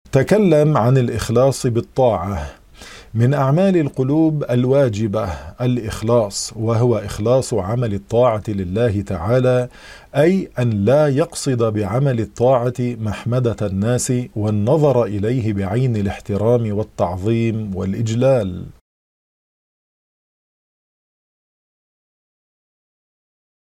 تكلم عن الإخلاص بالطاعة. من أعمال القلوب الواجبة الإخلاص، وهو إخلاص عمل الطاعة لله تعالى، أي أن لا يقصد بعمل الطاعة محمدة الناس والنظر إليه بعين الاحترام والتعظيم والإجلال.